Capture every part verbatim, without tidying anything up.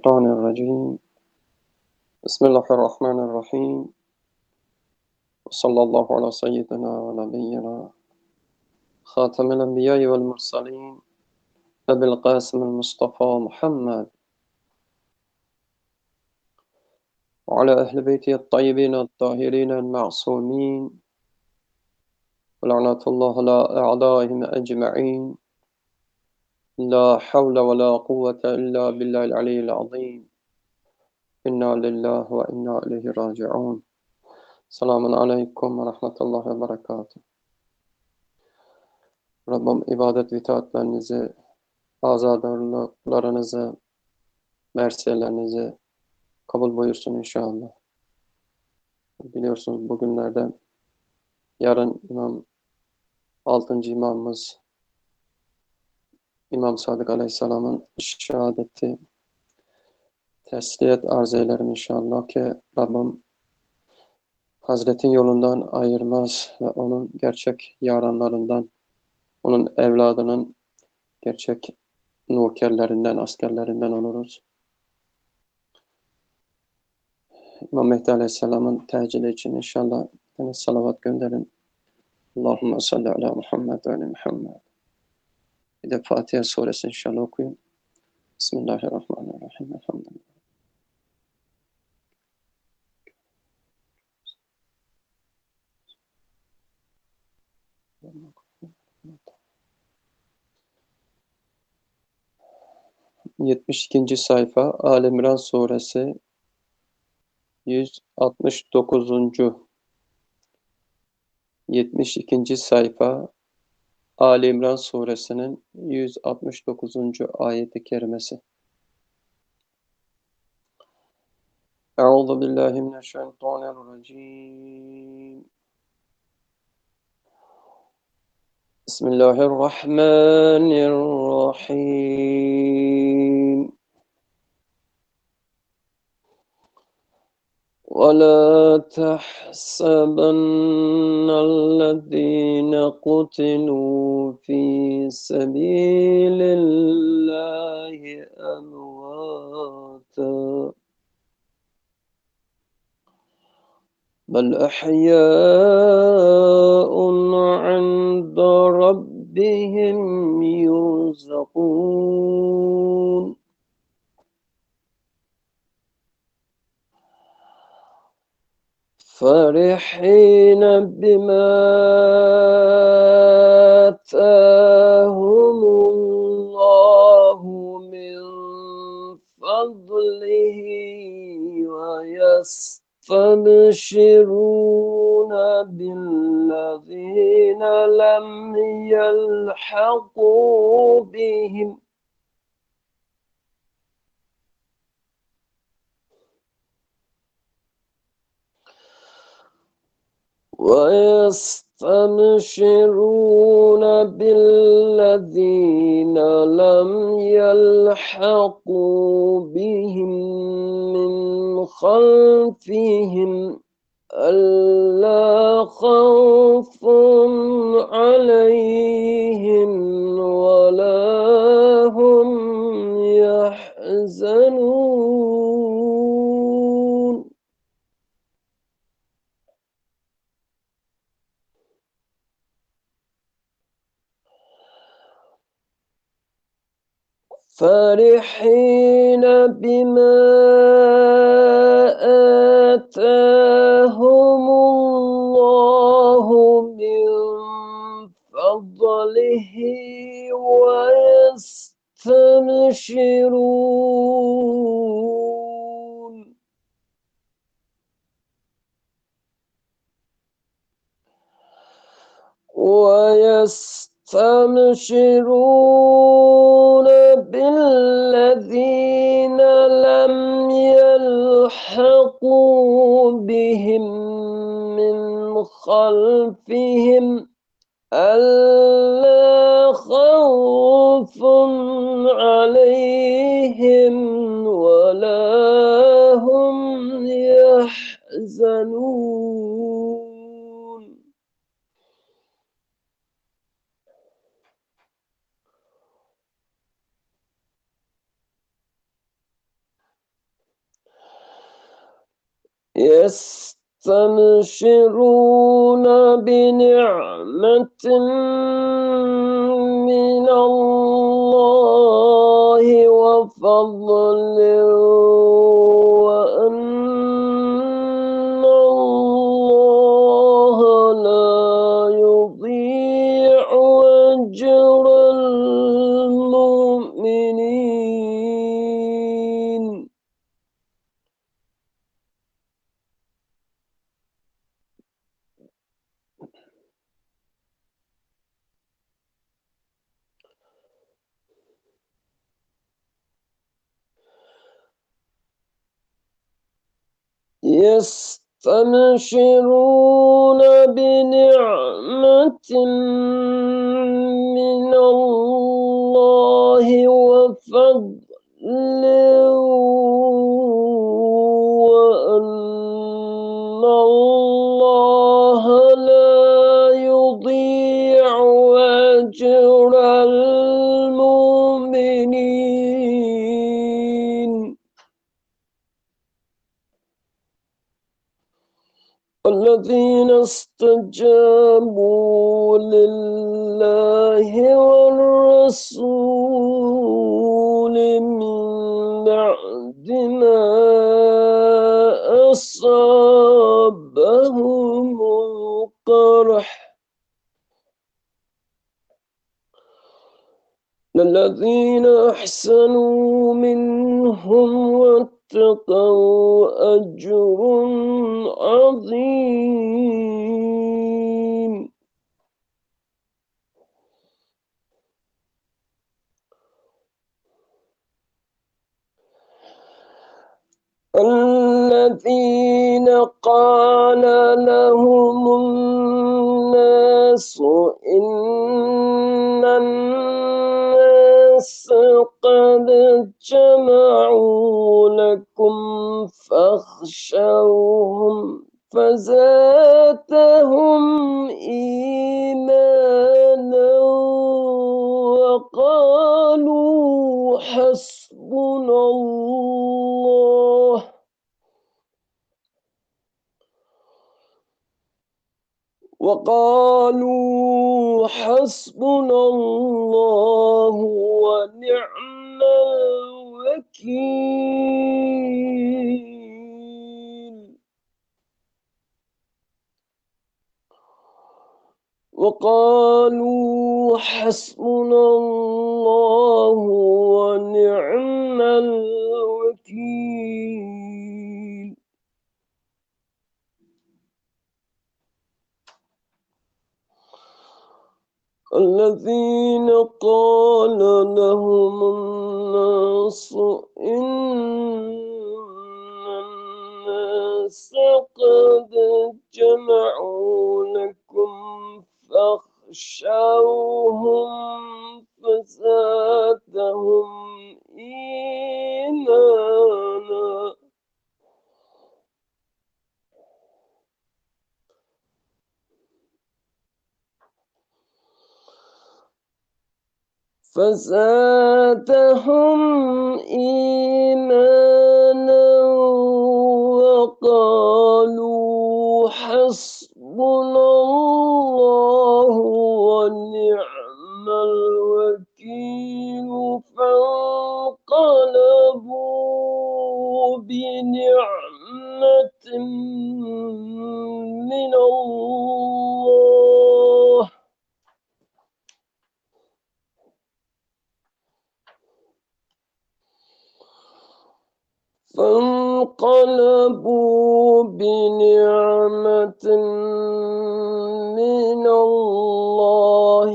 الشيطان الرجيم. بسم الله الرحمن الرحيم، وصلى الله على سيدنا ونبينا خاتم الأنبياء والمرسلين أبي القاسم المصطفى محمد وعلى أهل بيته الطيبين الطاهرين المعصومين، ولعنة الله على أعدائهم أجمعين. لا حول ولا قوة إلا بالله العلي العظيم. إنا لله وإنا إليه راجعون. السلام عليكم ورحمة الله وبركاته. Rabbim ibadet ve itaatlerinizi, azadarlıklarınızı, mersiyelerinizi kabul buyursun inşallah. Biliyorsunuz bugünlerde yarın İmam altıncı imamımız İmam Sadık Aleyhisselam'ın şehadeti tesliyet arz eylerim inşallah ki Rabbim Hazretin yolundan ayırmaz ve onun gerçek yaranlarından, onun evladının gerçek nurkerlerinden, askerlerinden oluruz. İmam Mehdi Aleyhisselam'ın tecili için inşallah yani salavat gönderin. Allahümme salli ala Muhammed ve ala Muhammed. Bir de Fatiha suresi inşallah okuyun. Bismillahirrahmanirrahim. Elhamdülillah. yetmiş ikinci sayfa Ali İmran suresi yüz altmış dokuzuncu yetmiş ikinci sayfa Ali İmran suresinin yüz altmış dokuzuncu ayeti kerimesi. Euzu billahi mineşşeytanirracim. Bismillahirrahmanirrahim. ولا تحسبن الذين قتلوا في سبيل الله أمواتا بل أحياء عند ربهم يرزقون فرحين بما آتاهم الله من فضله ويستبشرون بالذين لم يلحقوا بهم ويستبشرون بالذين لم يلحقوا بهم من خلفهم ألا خوف عليهم ولا هم يحزنون فرحين بما آتاهم الله من فضله ويستبشرون ويستبشرون بالذين لم يلحقوا بهم من خلفهم ألا خوف عليهم ولا هم يحزنون يستبشرون بنعمة من الله وفضل وأن الله لا يضيع أجر المؤمنين. يستبشرون بنعمة من الله وفضل وأن الله لا يضيع أجر المؤمنين. الذين استجابوا لله والرسول من بعد ما أصابهم القرح للذين أحسنوا منهم واتقوا أجر عظيم. الذين قال لهم الناس إن الناس قد جمعوا لكم فاخشوهم فزادهم إيمانا وقالوا حسبنا الله وقالوا حسبنا الله ونعم الوكيل وقالوا حسبنا الله ونعم الوكيل. الذين قال لهم الناس إن الناس قد جمعوا لكم فاخشوهم فزادهم إيمانا فزادهم إيمانا وقالوا حسبنا الله ونعم الوكيل فانقلبوا بنعمة من الله فانقلبوا بنعمة من الله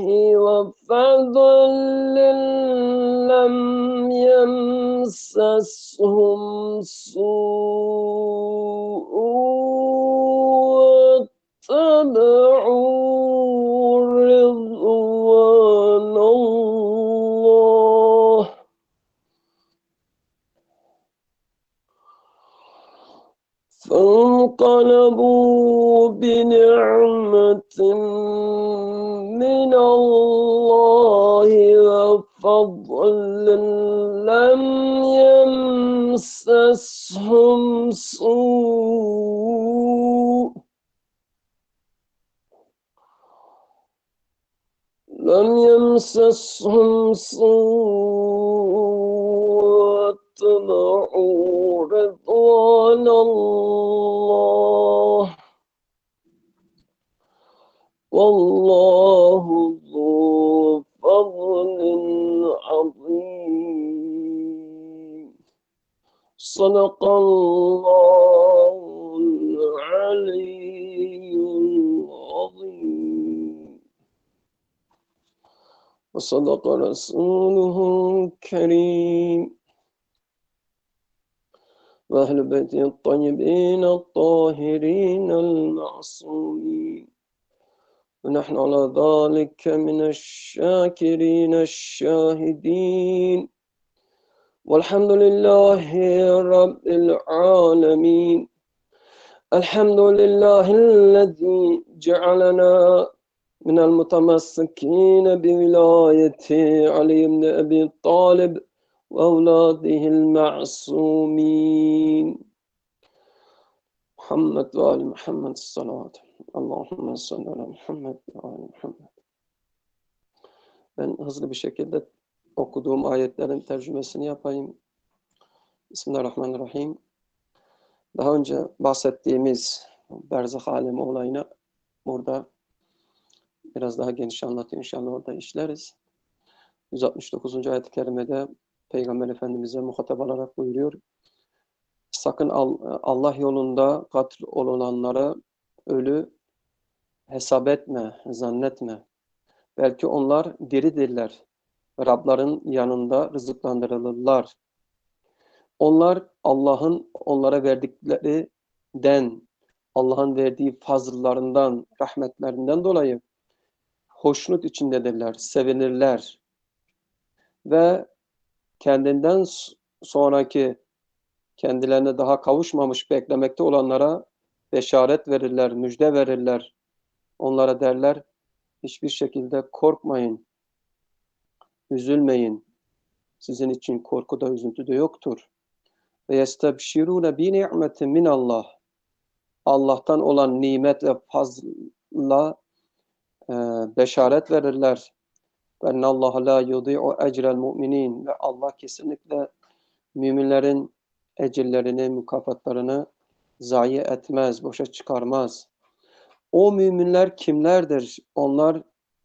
وفضل لم يمسسهم سوء واتبعوا رضوان الله فانقلبوا بنعمة من الله وفضل لم يمسسهم سوء لم يمسسهم سوء واتبعوا رضوان الله والله ذو فضل عظيم صدق الله العلي العظيم وصدق رسوله الكريم وأهل بيته الطيبين الطاهرين المعصومين ونحن على ذلك من الشاكرين الشاهدين والحمد لله رب العالمين. الحمد لله الذي جعلنا من المتمسكين بولاية علي بن أبي طالب وأولاده المعصومين محمد وآل محمد الصلاة Allahümme salli ala Muhammed ve ala Muhammed. Ben hızlı bir şekilde okuduğum ayetlerin tercümesini yapayım. Bismillahirrahmanirrahim. Daha önce bahsettiğimiz berzah alemi olayını burada biraz daha geniş anlatıyor. İnşallah orada işleriz. yüz altmış dokuzuncu ayet-i kerimede Peygamber Efendimiz'e muhatap olarak buyuruyor. Sakın Allah yolunda katil olunanlara ölü hesap etme, zannetme. Belki onlar diridirler. Rabların yanında rızıklandırılırlar. Onlar Allah'ın onlara verdiklerinden, Allah'ın verdiği fazıllarından, rahmetlerinden dolayı hoşnut içindedirler, sevinirler. Ve kendinden sonraki, kendilerine daha kavuşmamış beklemekte olanlara beşaret verirler, müjde verirler. Onlara derler, hiçbir şekilde korkmayın, üzülmeyin. Sizin için korku da üzüntü de yoktur. Ve yestebşirûne bi ni'metin minallah. Allah'tan olan nimet ve fazla e, beşaret verirler. Ve ennallâhe lâ yudî'u ecrel mu'minin. Ve Allah kesinlikle müminlerin ecirlerini, mükafatlarını zayi etmez, boşa çıkarmaz. O müminler kimlerdir? Onlar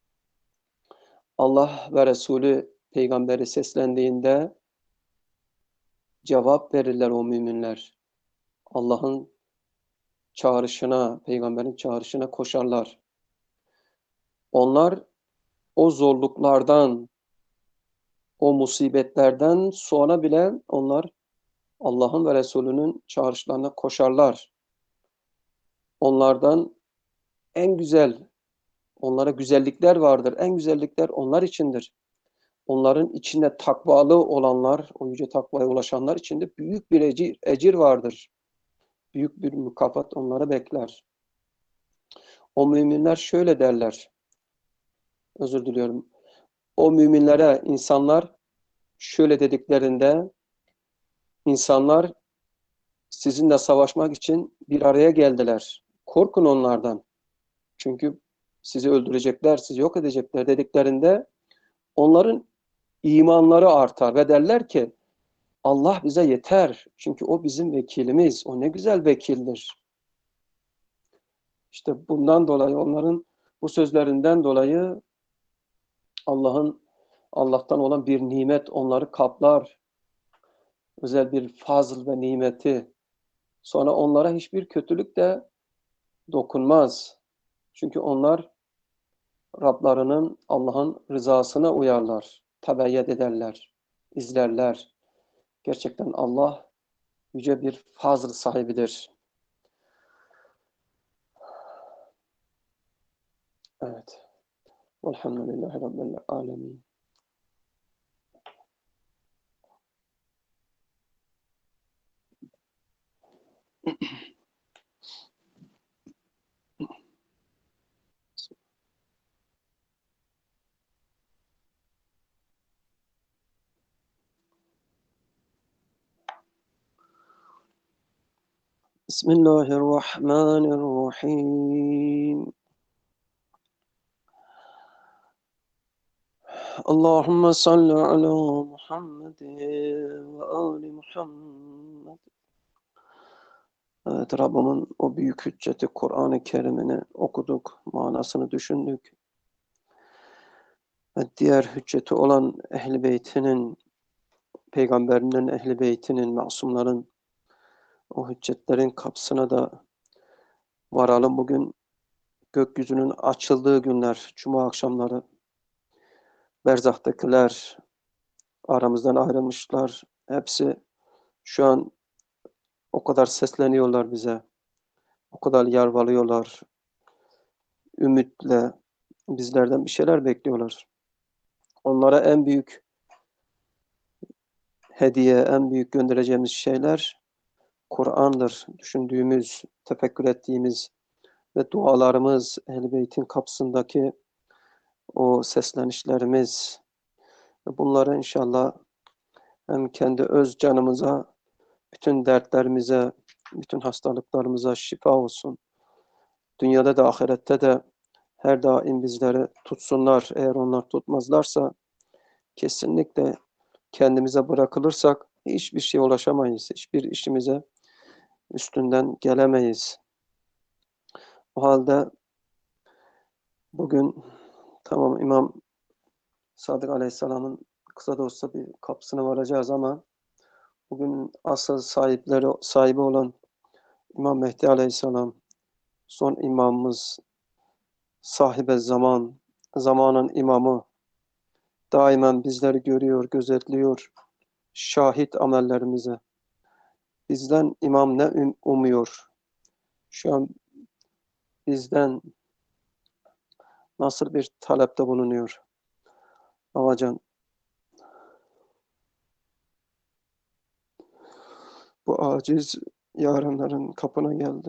Allah ve Resulü peygamberi seslendiğinde cevap verirler o müminler. Allah'ın çağrışına, peygamberin çağrışına koşarlar. Onlar o zorluklardan, o musibetlerden sonra bile onlar Allah'ın ve Resulünün çağrışlarına koşarlar. Onlardan en güzel, onlara güzellikler vardır. En güzellikler onlar içindir. Onların içinde takvalı olanlar, o yüce takvaya ulaşanlar içinde büyük bir ecir, ecir vardır. Büyük bir mükafat onları bekler. O müminler şöyle derler. Özür diliyorum. O müminlere insanlar şöyle dediklerinde, insanlar sizinle savaşmak için bir araya geldiler. Korkun onlardan. Çünkü sizi öldürecekler, sizi yok edecekler dediklerinde onların imanları artar ve derler ki Allah bize yeter. Çünkü o bizim vekilimiz. O ne güzel vekildir. İşte bundan dolayı, onların bu sözlerinden dolayı Allah'ın Allah'tan olan bir nimet onları kaplar. Özel bir fazıl ve nimeti. Sonra onlara hiçbir kötülük de dokunmaz. Çünkü onlar Rablarının, Allah'ın rızasına uyarlar. Tabiat ederler, izlerler. Gerçekten Allah yüce bir fazıl sahibidir. Evet. Elhamdülillahi Rabbil alemin. Bismillahirrahmanirrahim. Allahümme salli ala Muhammed ve ali Muhammed. Evet, Rabbimin o büyük hücceti Kur'an-ı Kerim'ini okuduk, manasını düşündük. Ve diğer hücceti olan Ehl-i Beyt'inin, peygamberinin Ehl-i Beyt'inin, masumların o hüccetlerin kapısına da varalım. Bugün gökyüzünün açıldığı günler, cuma akşamları. Berzah'takiler, aramızdan ayrılmışlar. Hepsi şu an o kadar sesleniyorlar bize. O kadar yalvarıyorlar. Ümitle bizlerden bir şeyler bekliyorlar. Onlara en büyük hediye, en büyük göndereceğimiz şeyler Kur'an'dır. Düşündüğümüz, tefekkür ettiğimiz ve dualarımız, Ehl-i Beyt'in kapısındaki o seslenişlerimiz. Bunları inşallah hem kendi öz canımıza, bütün dertlerimize, bütün hastalıklarımıza şifa olsun. Dünyada da ahirette de her daim bizleri tutsunlar. Eğer onlar tutmazlarsa kesinlikle kendimize bırakılırsak hiçbir şeye ulaşamayız. Hiçbir işimize üstünden gelemeyiz. O halde bugün tamam İmam Sadık Aleyhisselam'ın kısa da olsa bir kapısına varacağız ama bugün asıl sahipleri sahibi olan İmam Mehdi Aleyhisselam, son imamımız, sahibe zaman, zamanın imamı, daima bizleri görüyor, gözetliyor, şahit amellerimize. Bizden imam ne umuyor? Şu an bizden nasıl bir talepte bulunuyor? Babacan, bu aciz yarınların kapına geldi.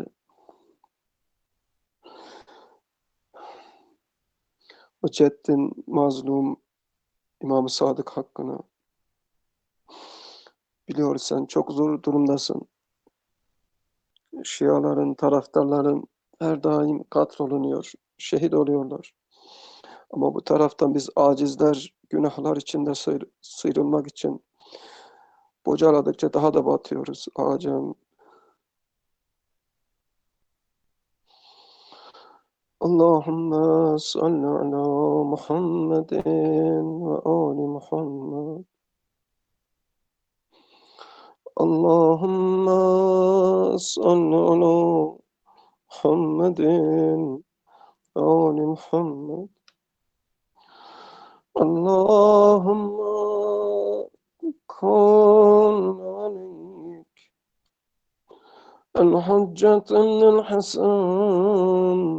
O ceddin mazlum İmam-ı Sadık hakkını biliyoruz, sen çok zor durumdasın. Şiaların, taraftarların her daim katlolunuyor, şehit oluyorlar. Ama bu taraftan biz acizler, günahlar içinde sıyrı, sıyrılmak için bocaladıkça daha da batıyoruz. Acem. Allahümme salli ala Muhammedin ve ali Muhammed. Allahümme salli ala Muhammedin ve ali Muhammed. Allahümme kun aleyk el-hüccet el-Hasan.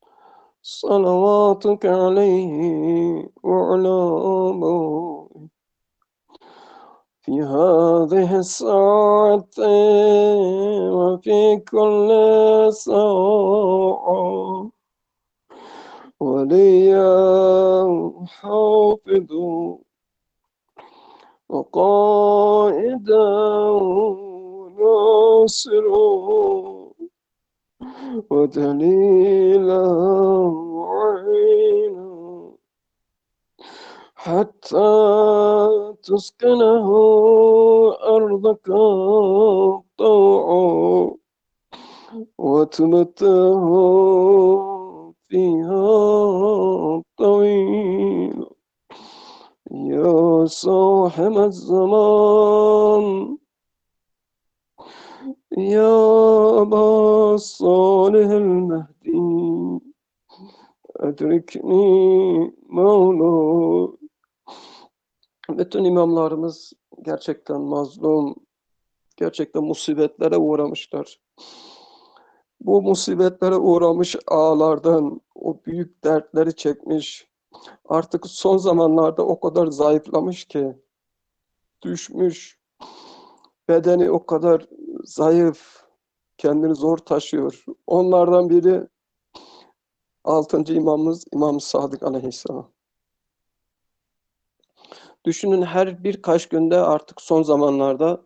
صلواتك عليه وعلى أبوه في هذه الساعة وفي كل ساعة وليا حافظ وقائدا وناصرا ودليلا وعينا حتى تسكنه أرضك طوعا وتمته فيها طويلا يا صاحب الزمان يا أبا صالح المهدي أدركني مولاي. Bütün imamlarımız gerçekten mazlum, gerçekten musibetlere uğramışlar. Bu musibetlere uğramış ağalardan o büyük dertleri çekmiş. Artık son zamanlarda o kadar zayıflamış ki, düşmüş. Bedeni o kadar zayıf, kendini zor taşıyor. Onlardan biri altıncı imamımız İmam Sadık Aleyhisselam. Düşünün, her birkaç günde artık son zamanlarda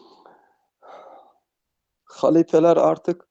halifeler artık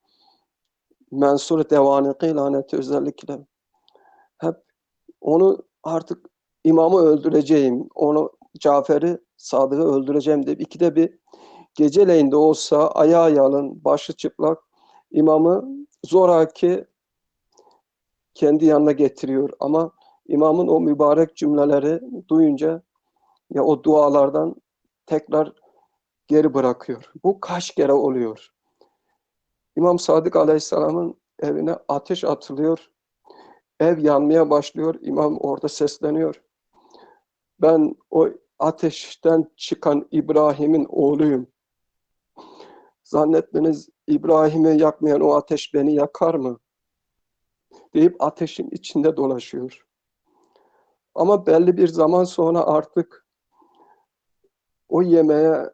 mensur devaniki laneti özellikle hep onu artık imamı öldüreceğim, onu Cafer'i, Sadık'ı öldüreceğim deyip ikide bir geceleyin de olsa ayağı yalın, başı çıplak imamı zoraki kendi yanına getiriyor. Ama imamın o mübarek cümleleri duyunca ya o dualardan tekrar geri bırakıyor. Bu kaç kere oluyor? İmam Sadık Aleyhisselam'ın evine ateş atılıyor. Ev yanmaya başlıyor. İmam orada sesleniyor. Ben o ateşten çıkan İbrahim'in oğluyum. Zannettiniz İbrahim'i yakmayan o ateş beni yakar mı? Deyip ateşin içinde dolaşıyor. Ama belli bir zaman sonra artık o yemeğe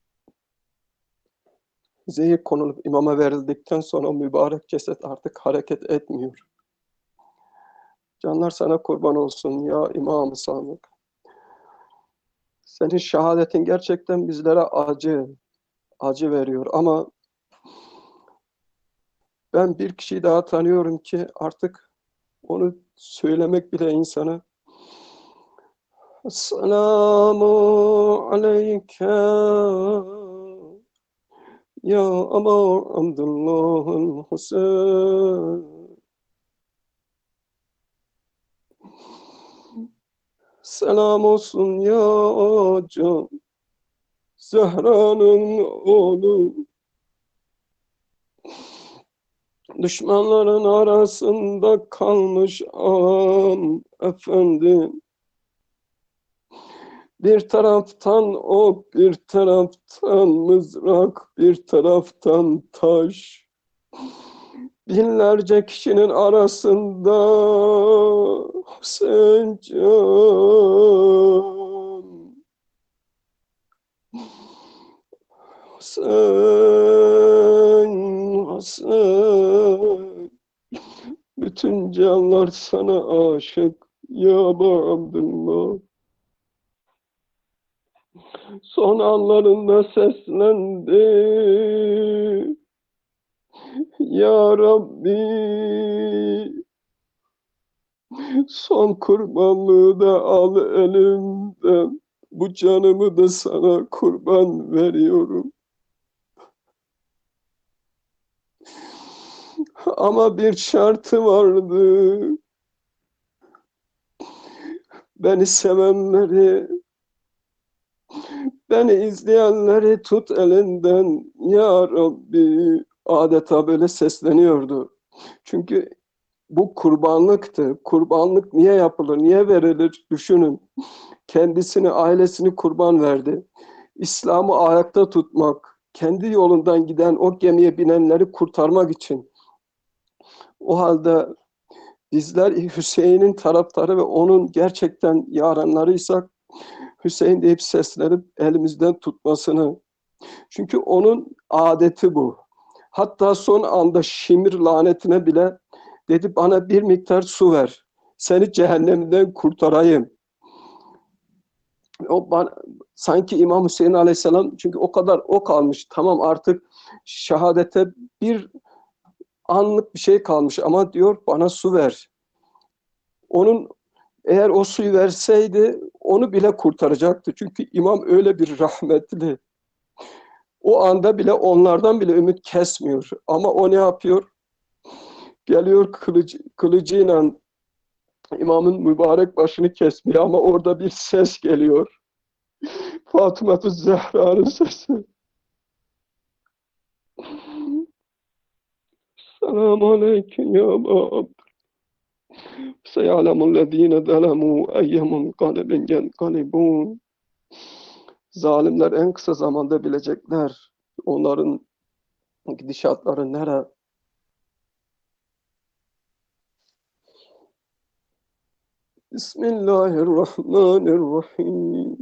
zehir konulup imama verildikten sonra o mübarek ceset artık hareket etmiyor. Canlar sana kurban olsun ya İmam-ı Sadık. Senin şehadetin gerçekten bizlere acı, acı veriyor. Ama ben bir kişiyi daha tanıyorum ki artık onu söylemek bile insana Esselamu aleyke ya Aba Abdullah'ın Hüseyin. Selam olsun ya can Zehra'nın oğlu. Düşmanların arasında kalmış am efendim. Bir taraftan ok, bir taraftan mızrak, bir taraftan taş. Binlerce kişinin arasında Hüseyin can. Hüseyin, Hüseyin. Bütün canlar sana aşık ya Aba Abdullah. Son anlarında seslendi. Ya Rabbi, son kurbanlığı da al elimden. Bu canımı da sana kurban veriyorum. Ama bir şartı vardı. Beni sevenleri, beni izleyenleri tut elinden. Ya Rabbi, adeta böyle sesleniyordu. Çünkü bu kurbanlıktı. Kurbanlık niye yapılır, niye verilir? Düşünün. Kendisini, ailesini kurban verdi. İslam'ı ayakta tutmak, kendi yolundan giden o gemiye binenleri kurtarmak için. O halde bizler Hüseyin'in taraftarı ve onun gerçekten yaranlarıysak Hüseyin deyip seslenip elimizden tutmasını. Çünkü onun adeti bu. Hatta son anda Şimir lanetine bile dedi bana bir miktar su ver. Seni cehennemden kurtarayım. O bana, sanki İmam Hüseyin Aleyhisselam çünkü o kadar ok almış. Tamam artık şehadete bir anlık bir şey kalmış ama diyor bana su ver. Onun eğer o suyu verseydi onu bile kurtaracaktı. Çünkü imam öyle bir rahmetli. O anda bile onlardan bile ümit kesmiyor. Ama o ne yapıyor? Geliyor kılıcı, kılıcıyla imamın mübarek başını kesmiyor ama orada bir ses geliyor. Fatıma-tü Zehra'nın sesi. Selamun aleyküm ya Bab. Seyalemullezine zelemu eyyemun kalibin yenkalibun. Zalimler en kısa zamanda bilecekler. Onların gidişatları nere? Bismillahirrahmanirrahim.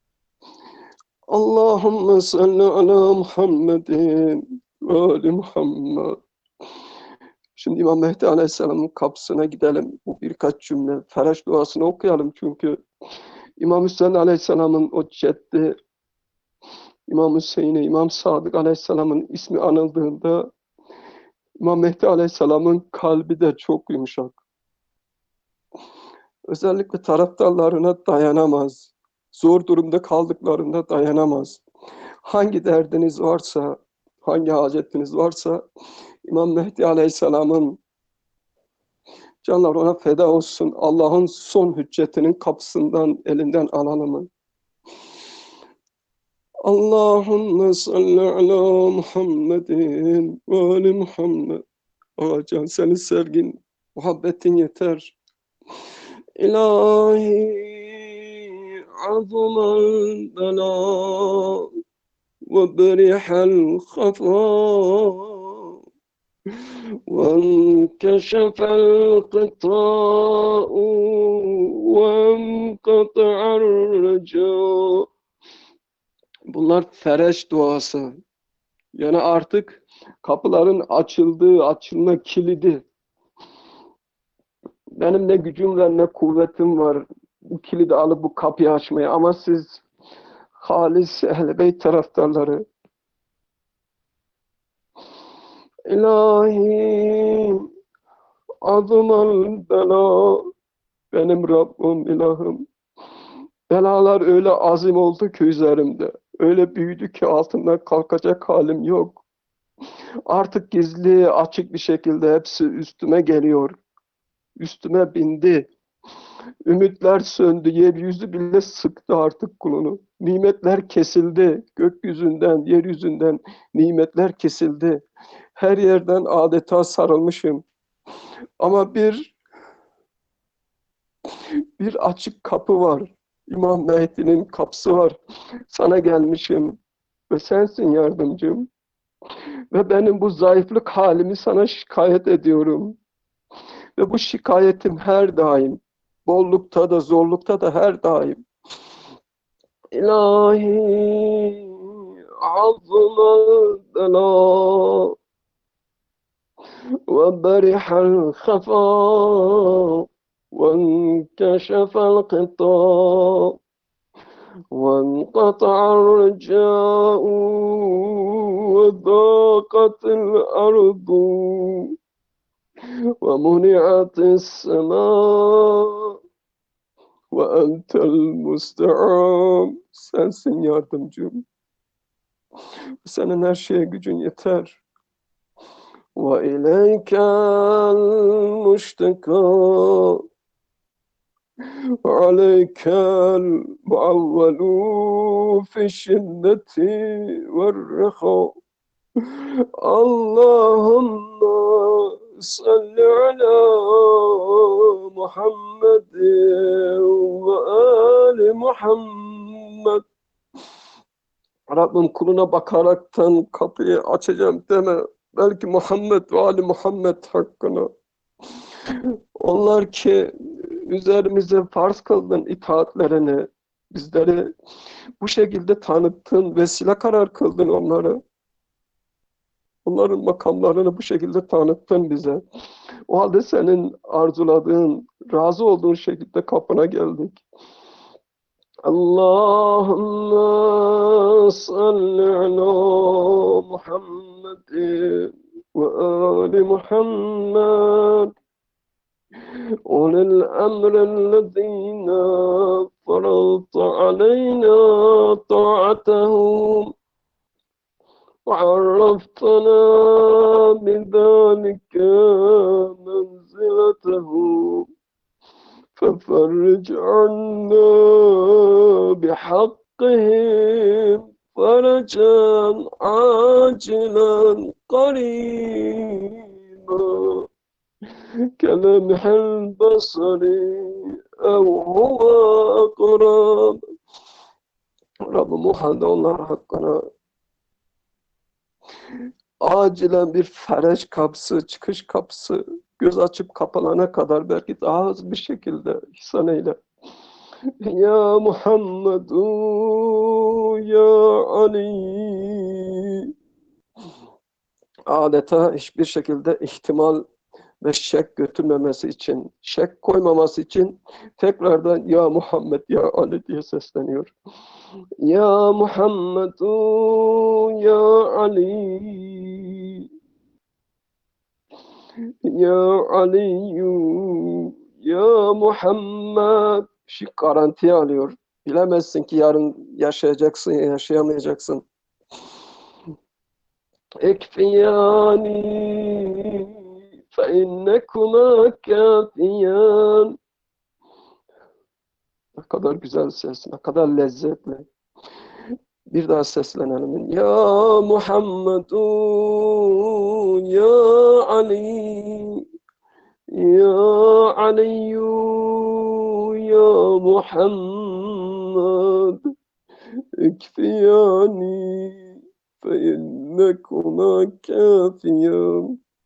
Allahümme salli ala Muhammedin ve ali Muhammed. Şimdi İmam Mehdi Aleyhisselam'ın kapısına gidelim. Bu birkaç cümle Feraş duasını okuyalım çünkü İmam Hüseyin Aleyhisselam'ın o ceddi İmam Hüseyin'e İmam Sadık Aleyhisselam'ın ismi anıldığında İmam Mehdi Aleyhisselam'ın kalbi de çok yumuşak. Özellikle taraftarlarına dayanamaz. Zor durumda kaldıklarında dayanamaz. Hangi derdiniz varsa, hangi hacetiniz varsa İmam Mehdi Aleyhisselam'ın canlar ona feda olsun. Allah'ın son hüccetinin kapısından elinden alalım mı? Allahümme salli ala Muhammedin ve ali Muhammed. Aa can, senin sevgin, muhabbetin yeter. İlahi azuman bela ve berihel khafa وانكشف الغطاء وانقطع الرجاء. Bunlar fereç duası. Yani artık kapıların açıldığı, açılma kilidi. Benim ne gücüm ve ne kuvvetim var bu kilidi alıp bu kapıyı açmaya, ama siz halis Ehl-i Beyt taraftarları, İlahi azumal bela, benim Rabbim, ilahım, belalar öyle azim oldu ki üzerimde, öyle büyüdü ki altından kalkacak halim yok. Artık gizli, açık bir şekilde hepsi üstüme geliyor, üstüme bindi. Ümitler söndü, yeryüzü bile sıktı artık kulunu. Nimetler kesildi, gökyüzünden, yeryüzünden nimetler kesildi. Her yerden adeta sarılmışım. Ama bir bir açık kapı var. İmam Mehdi'nin kapısı var. Sana gelmişim ve sensin yardımcım. Ve benim bu zayıflık halimi sana şikayet ediyorum. Ve bu şikayetim her daim, bollukta da zorlukta da her daim. İlahi azmal bela ve berihal khafa وانكشف الغطاء وانقطع الرجاء وضاقت الأرض ومنعت السماء وأنت المستعان. Sensin yardımcım. Senin her şeye gücün yeter. وإليك المشتكى عليك المعول في الشدة والرخاء. اللهم صل على محمد وآل محمد. Rabbim, kuluna bakaraktan kapıyı açacağım deme. Belki Muhammed ve Ali Muhammed hakkına. Onlar ki üzerimize farz kıldın itaatlerini, bizleri bu şekilde tanıttın, vesile karar kıldın onları. Onların makamlarını bu şekilde tanıttın bize. O halde senin arzuladığın, razı olduğun şekilde kapına geldik. Allahümme salli ala Muhammedin ve ali Muhammed أولي الأمر الذين فرضت علينا طاعتهم وعرفتنا بذلك منزلتهم ففرج عنا بحقهم فرجا عاجلا قريبا كلمح البصر أو هو أقرب. Rabbim, o halde onlar hakkına acilen bir fereç kapısı, çıkış kapısı, göz açıp kapalana kadar belki daha hızlı bir şekilde ihsan eyle. Ya Muhammedu ya Ali. Adeta hiçbir şekilde ihtimal ve şek götürmemesi için, şek koymaması için tekrardan ya Muhammed ya Ali diye sesleniyor. Ya Muhammedu ya Ali ya Aliyu Ya Muhammed. Şu garantiye alıyor. Bilemezsin ki yarın yaşayacaksın ya yaşayamayacaksın. Ekfiyani fe innekuma kâfiyan. Ne kadar güzel ses, ne kadar lezzetli. Bir daha seslenelim. Ya Muhammedun ya Ali ya Aliyyu ya Muhammed ikfiyani fe innekuma kâfiyan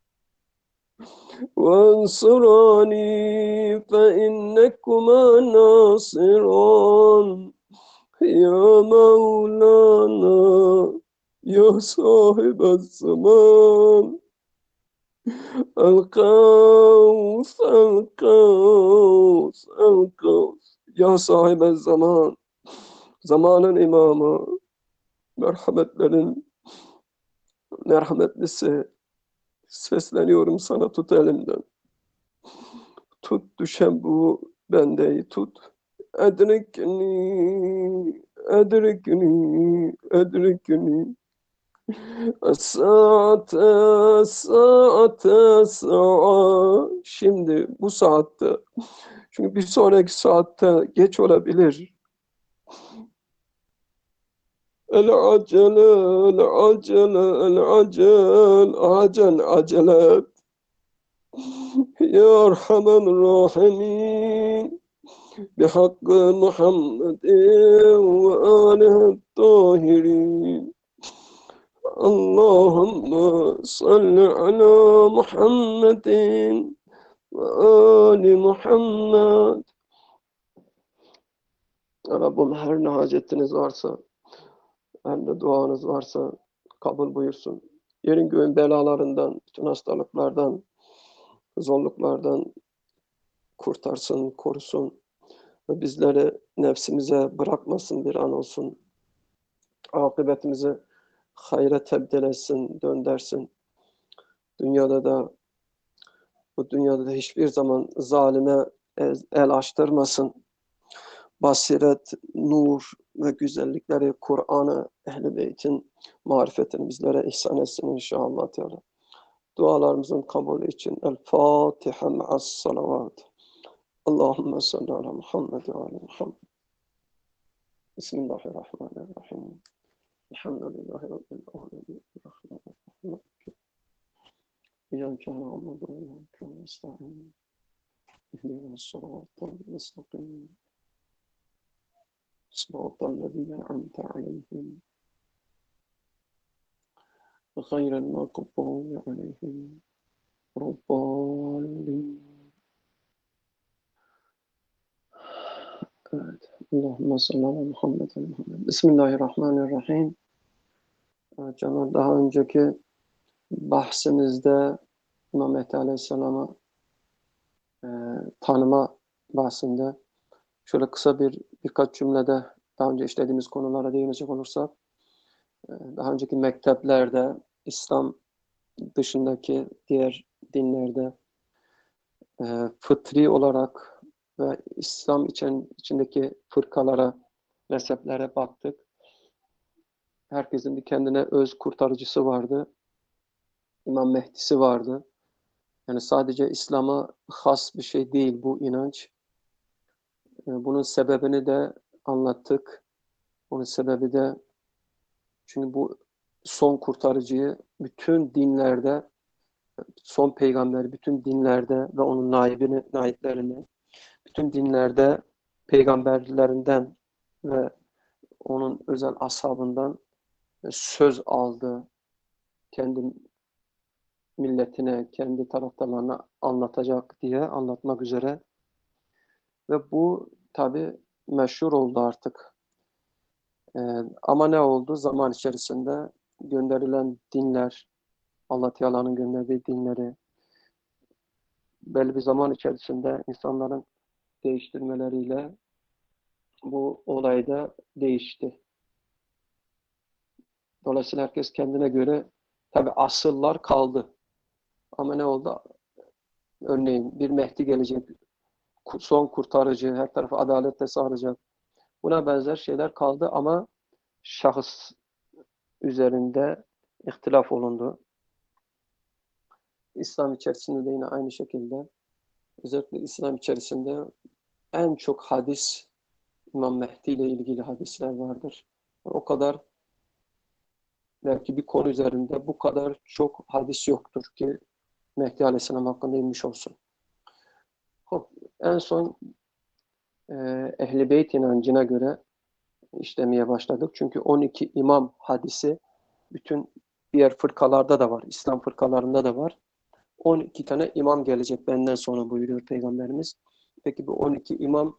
وانصراني فإنكما ناصران يا مولانا يا صاحب الزمان القوس القوس القوس يا صاحب الزمان zamanın imamı merhametlerin merhametlisi sesleniyorum sana tut elimden. Tut düşen bu bendeyi tut. Edrikni, edrikni, edrikni. Saate, saate, sa'a. Şimdi bu saatte. Çünkü bir sonraki saatte geç olabilir. El acele, el acele, el acel, acel, acelet. Ya Erhamen Rahimin. بحق محمد وآله الطاهرين اللهم صل على محمد وآل Muhammed. Rabbim her ne hacetiniz varsa, her ne duanız varsa kabul buyursun. Yerin göğün belalarından, bütün hastalıklardan, zorluklardan kurtarsın, korusun. Ve bizleri nefsimize bırakmasın bir an olsun. Akıbetimizi hayra tebdil etsin, döndersin. Dünyada da, bu dünyada da hiçbir zaman zalime el, el açtırmasın. Basiret, nur ve güzellikleri, Kur'an'ı, Ehl-i Beyt'in marifetini bizlere ihsan etsin inşallah Teala. Dualarımızın kabulü için El-Fatiha ma'as salavat. Allahümme salli ala Muhammed ve ala Muhammed. Bismillahirrahmanirrahim. Elhamdülillahi Rabbil alemin. Rahmanirrahim. İyyâke na'budu ve iyyâke nestaîn. İhdinas sıratal mustakîm. Sıratal lezîne en'amte aleyhim. Gayril mağdûbi aleyhim. Rabbâlîn. Evet. Allahümme salli ala Muhammed ve Muhammed. Bismillahirrahmanirrahim. Evet canım, daha önceki bahsimizde İmam Mehdi Aleyhisselam'ı e, tanıma bahsinde şöyle kısa bir birkaç cümlede daha önce işlediğimiz konulara değinecek olursak, e, daha önceki mekteplerde, İslam dışındaki diğer dinlerde e, fıtri olarak ve İslam için, içindeki fırkalara, mezheplere baktık. Herkesin bir kendine öz kurtarıcısı vardı. İmam Mehdi'si vardı. Yani sadece İslam'a has bir şey değil bu inanç. Bunun sebebini de anlattık. Bunun sebebi de çünkü bu son kurtarıcıyı bütün dinlerde, son peygamberi bütün dinlerde ve onun naibini, naiplerini bütün dinlerde peygamberlerinden ve onun özel ashabından söz aldı. Kendi milletine, kendi taraftarlarına anlatacak diye anlatmak üzere. Ve bu tabi meşhur oldu artık. Ee, ama ne oldu? Zaman içerisinde gönderilen dinler, Allah Teala'nın gönderdiği dinleri belli bir zaman içerisinde insanların değiştirmeleriyle bu olay da değişti. Dolayısıyla herkes kendine göre tabi asıllar kaldı. Ama ne oldu? Örneğin bir Mehdi gelecek. son kurtarıcı, her tarafı adaletle sağlayacak. Buna benzer şeyler kaldı ama şahıs üzerinde ihtilaf olundu. İslam içerisinde de yine aynı şekilde, özellikle İslam içerisinde en çok hadis İmam Mehdi ile ilgili hadisler vardır. O kadar, belki bir konu üzerinde bu kadar çok hadis yoktur ki Mehdi Aleyhisselam hakkında inmiş olsun. En son e, Ehl-i Beyt inancına göre işlemeye başladık. Çünkü on iki imam hadisi bütün diğer fırkalarda da var. İslam fırkalarında da var. on iki tane imam gelecek benden sonra buyuruyor Peygamberimiz. Peki bu on iki imam,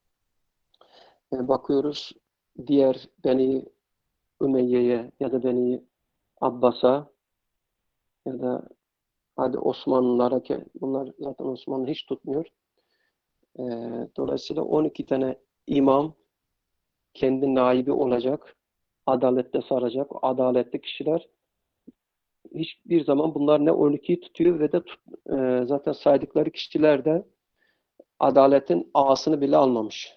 e, bakıyoruz diğer Beni Ümeyye'ye ya da Beni Abbas'a ya da hadi Osmanlılara, ki bunlar zaten Osmanlı hiç tutmuyor. E, dolayısıyla on iki tane imam kendi naibi olacak, adalette saracak, adaletli kişiler. Hiçbir zaman bunlar ne on ikiyi tutuyor ve de tut, e, zaten saydıkları kişiler de adaletin ağasını bile almamış.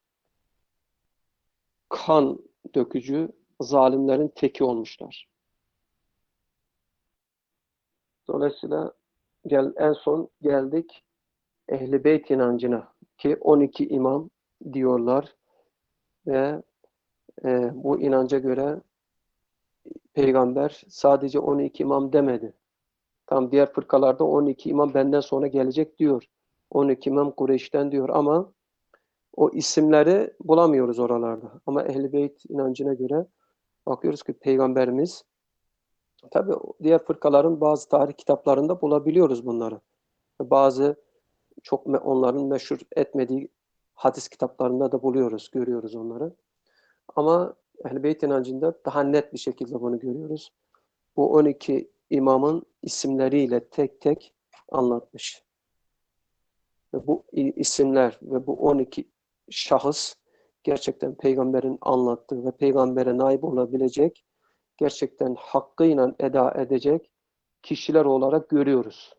Kan dökücü zalimlerin teki olmuşlar. Dolayısıyla gel, en son geldik Ehl-i Beyt inancına ki on iki imam diyorlar ve e, bu inanca göre Peygamber sadece on iki imam demedi. Tam diğer fırkalarda on iki imam benden sonra gelecek diyor. on iki imam Kureyş'ten diyor ama o isimleri bulamıyoruz oralarda. Ama Ehl-i Beyt inancına göre bakıyoruz ki Peygamberimiz, tabii diğer fırkaların bazı tarih kitaplarında bulabiliyoruz bunları. Bazı çok me onların meşhur etmediği hadis kitaplarında da buluyoruz, görüyoruz onları. Ama Ehl-i Beyt inancında daha net bir şekilde bunu görüyoruz. Bu on iki imamın isimleriyle tek tek anlatmış. Ve bu isimler ve bu on iki şahıs gerçekten peygamberin anlattığı ve peygambere naip olabilecek, gerçekten hakkıyla eda edecek kişiler olarak görüyoruz.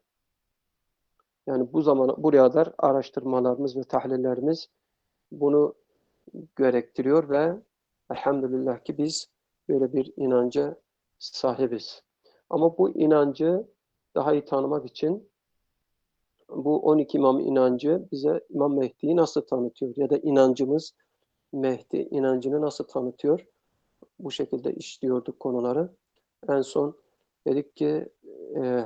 Yani bu zamana buraya kadar araştırmalarımız ve tahlillerimiz bunu gerektiriyor ve elhamdülillah ki biz böyle bir inanca sahibiz. Ama bu inancı daha iyi tanımak için bu on iki imam inancı bize İmam Mehdi'yi nasıl tanıtıyor ya da inancımız Mehdi inancını nasıl tanıtıyor? Bu şekilde işliyorduk konuları. En son dedik ki e,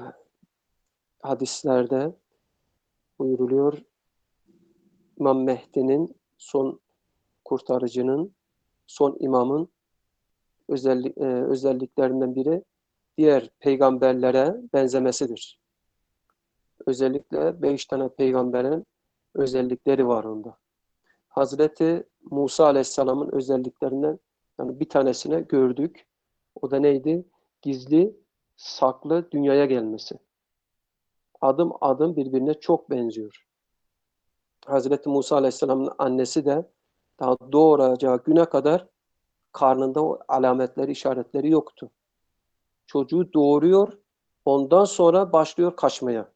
hadislerde buyuruluyor İmam Mehdi'nin, son kurtarıcının, son imamın özellik, e, özelliklerinden biri diğer peygamberlere benzemesidir. Özellikle beş tane peygamberin özellikleri var onda. Hazreti Musa Aleyhisselam'ın özelliklerinden yani bir tanesini gördük. O da neydi? Gizli, saklı dünyaya gelmesi. Adım adım birbirine çok benziyor. Hazreti Musa Aleyhisselam'ın annesi de daha doğuracağı güne kadar karnında o alametleri, işaretleri yoktu. Çocuğu doğuruyor, ondan sonra başlıyor kaçmaya.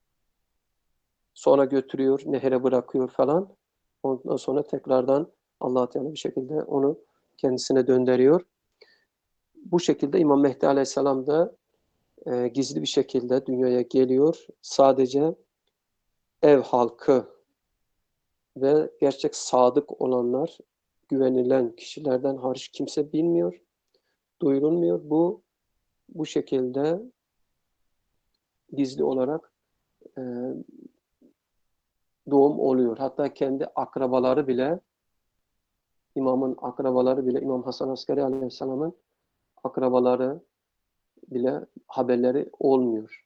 Sonra götürüyor, nehre bırakıyor falan. Ondan sonra tekrardan Allah Teala bir şekilde onu kendisine döndürüyor. Bu şekilde İmam Mehdi Aleyhisselam da e, gizli bir şekilde dünyaya geliyor. Sadece ev halkı ve gerçek sadık olanlar, güvenilen kişilerden hariç kimse bilmiyor, duyurulmuyor. Bu bu şekilde gizli olarak e, doğum oluyor. Hatta kendi akrabaları bile, imamın akrabaları bile, İmam Hasan Askari Aleyhisselam'ın akrabaları bile haberleri olmuyor.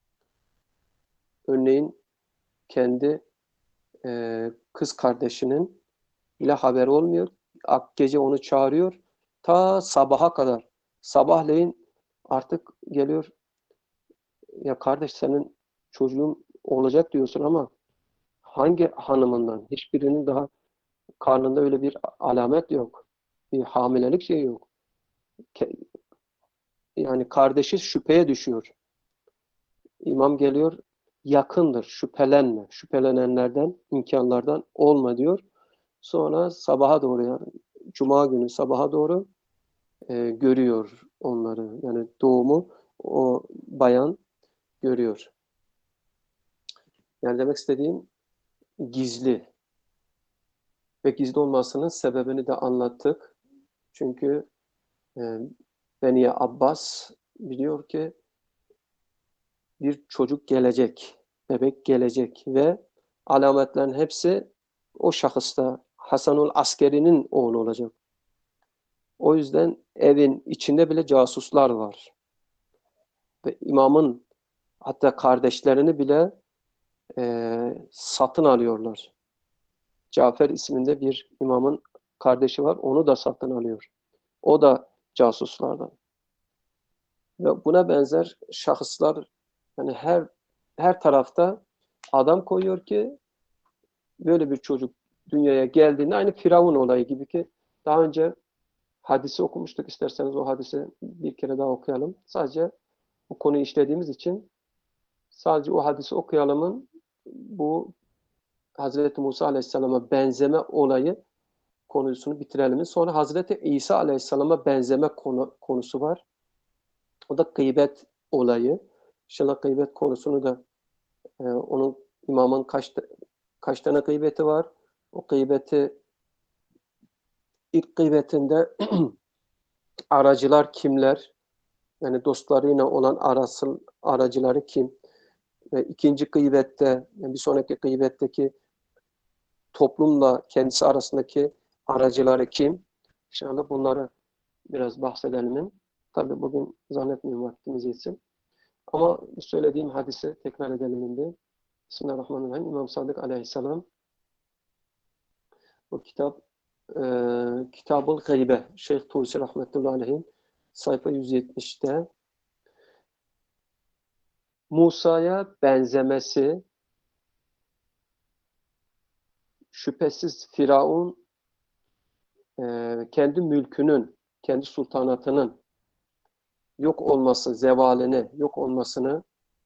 Örneğin kendi e, kız kardeşinin bile haberi olmuyor. Gece onu çağırıyor. Ta sabaha kadar. Sabahleyin artık geliyor. Ya kardeş, senin çocuğun olacak diyorsun ama hangi hanımından? Hiçbirinin daha karnında öyle bir alamet yok. Bir hamilelik şeyi yok. Yani kardeşi şüpheye düşüyor. İmam geliyor. yakındır, şüphelenme. Şüphelenenlerden, imkanlardan olma diyor. Sonra sabaha doğru, yani Cuma günü sabaha doğru e, görüyor onları. Yani doğumu o bayan görüyor. Yani demek istediğim gizli ve gizli olmasının sebebini de anlattık. Çünkü e, Beni Abbas biliyor ki bir çocuk gelecek, bebek gelecek ve alametlerin hepsi o şahısta, Hasanul Askeri'nin oğlu olacak. O yüzden evin içinde bile casuslar var. Ve imamın hatta kardeşlerini bile e, satın alıyorlar. Cafer isminde bir imamın kardeşi var, onu da satın alıyor. O da casuslardan. Ve buna benzer şahıslar, yani her her tarafta adam koyuyor ki böyle bir çocuk dünyaya geldiğinde, aynı Firavun olayı gibi ki daha önce hadisi okumuştuk. İsterseniz o hadisi bir kere daha okuyalım. Sadece bu konuyu işlediğimiz için sadece o hadisi okuyalımın bu Hazreti Musa Aleyhisselam'a benzeme olayı konusunu bitirelim. Sonra Hazreti İsa Aleyhisselam'a benzeme konu, konusu var. O da gıybet olayı. İnşallah gıybet konusunu da e, onun imamın kaç, kaç tane gıybeti var? O gıybeti ilk gıybetinde aracılar kimler? Yani dostlarıyla olan arasıl aracıları kim? Ve ikinci gıybette, yani bir sonraki gıybetteki toplumla kendisi arasındaki aracıları kim? İnşallah bunları biraz bahsedelim. Tabii bugün zannetmiyorum vaktimiz yetsin. Ama söylediğim hadisi tekrar edelim şimdi. Bismillahirrahmanirrahim. İmam Sadık Aleyhisselam bu kitap e, Kitab-ı Gaybe Şeyh Tusi Rahmetullahi Aleyh'in sayfa yüz yetmişte Musa'ya benzemesi şüphesiz Firavun e, kendi mülkünün, kendi sultanatının yok olması, zevalini, yok olmasını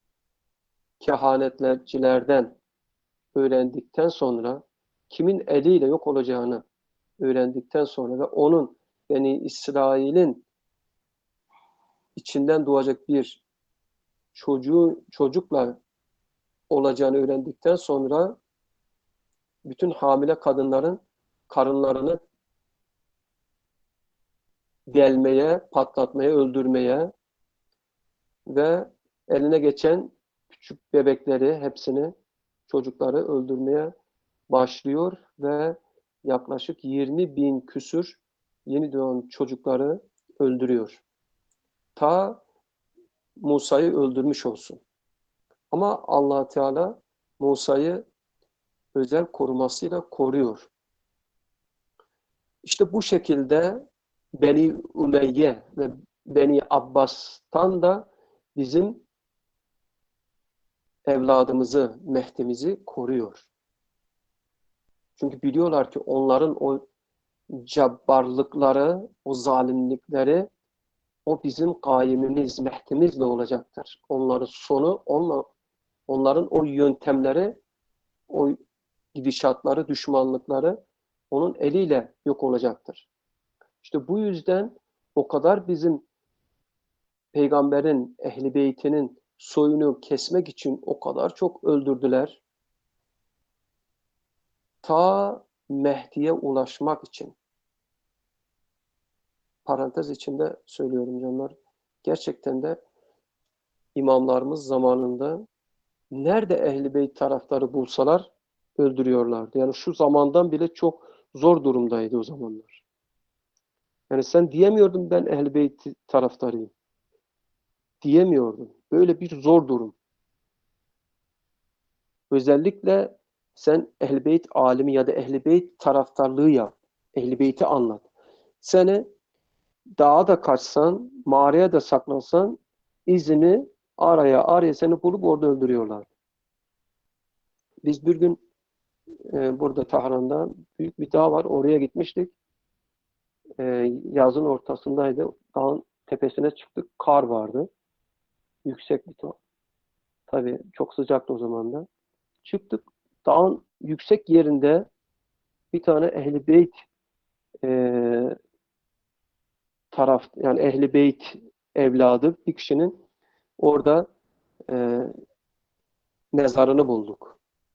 kehanetlercilerden öğrendikten sonra, kimin eliyle yok olacağını öğrendikten sonra ve onun Beni İsrail'in içinden doğacak bir çocuğu çocukla olacağını öğrendikten sonra bütün hamile kadınların karınlarını delmeye, patlatmaya, öldürmeye ve eline geçen küçük bebekleri, hepsini, çocukları öldürmeye başlıyor ve yaklaşık yirmi bin küsür yeni doğan çocukları öldürüyor. Ta Musa'yı öldürmüş olsun. Ama Allah Teala Musa'yı özel korumasıyla koruyor. İşte bu şekilde Beni Umeyye ve Beni Abbas'tan da bizim evladımızı, Mehdi'mizi koruyor. Çünkü biliyorlar ki onların o cabbarlıkları, o zalimlikleri, o bizim kaimimiz, Mehdi'mizle olacaktır. Onların sonu, onla, onların o yöntemleri, o gidişatları, düşmanlıkları onun eliyle yok olacaktır. İşte bu yüzden o kadar bizim peygamberin, ehli beytinin soyunu kesmek için o kadar çok öldürdüler. Ta Mehdi'ye ulaşmak için. Parantez içinde söylüyorum canlar. Gerçekten de imamlarımız zamanında nerede ehli beyt taraftarı bulsalar öldürüyorlardı. Yani şu zamandan bile çok zor durumdaydı o zamanlar. Yani sen diyemiyordun ben ehli beyt taraftarıyım. Diyemiyordun. Böyle bir zor durum. Özellikle sen ehl-i beyt alimi ya da ehl-i beyt taraftarlığı yap. Ehl-i beyti anlat. Seni dağa da kaçsan, mağaraya da saklansan izini araya araya seni bulup orada öldürüyorlar. Biz bir gün e, burada Tahran'da büyük bir dağ var. Oraya gitmiştik. E, yazın ortasındaydı. Dağın tepesine çıktık. Kar vardı. Yüksek bir dağ. Tabii çok sıcaktı o zaman da. Çıktık dağın yüksek yerinde bir tane Ehl-i Beyt e, taraf yani Ehl-i Beyt evladı bir kişinin orada e, mezarını bulduk.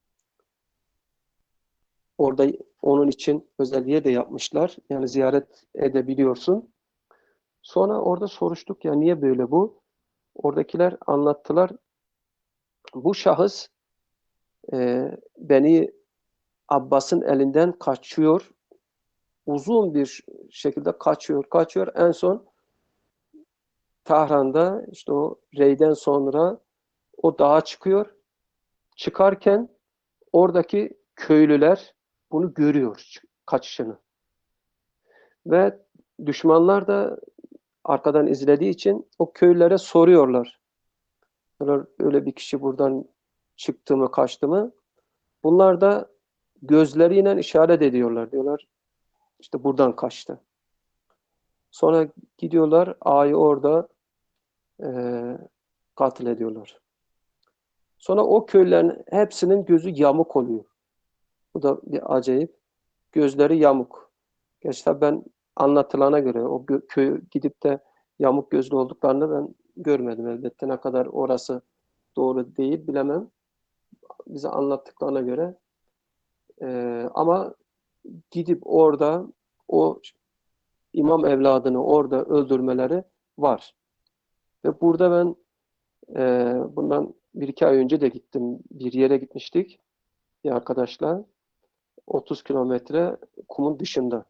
Orada onun için özel yer de yapmışlar. Yani ziyaret edebiliyorsun. Sonra orada soruştuk ya niye böyle bu? Oradakiler anlattılar. Bu şahıs e, Beni Abbas'ın elinden kaçıyor. Uzun bir şekilde kaçıyor, kaçıyor. En son Tahran'da işte o reyden sonra o dağa çıkıyor. Çıkarken oradaki köylüler bunu görüyor kaçışını. Ve düşmanlar da arkadan izlediği için o köylülere soruyorlar. Öyle bir kişi buradan çıktı mı, kaçtı mı? Bunlar da gözleriyle işaret ediyorlar. Diyorlar işte buradan kaçtı. Sonra gidiyorlar ağayı orada e, katil ediyorlar. Sonra o köylerin hepsinin gözü yamuk oluyor. Bu da bir acayip. Gözleri yamuk. Gerçi ben anlatılana göre o köy gidip de yamuk gözlü olduklarını ben görmedim elbette. Ne kadar orası doğru değil bilemem. Bize anlattıklarına göre. Ee, ama gidip orada o imam evladını orada öldürmeleri var. Ve burada ben e, bundan bir iki ay önce de gittim. Bir yere gitmiştik bir arkadaşla. otuz kilometre kumun dışında.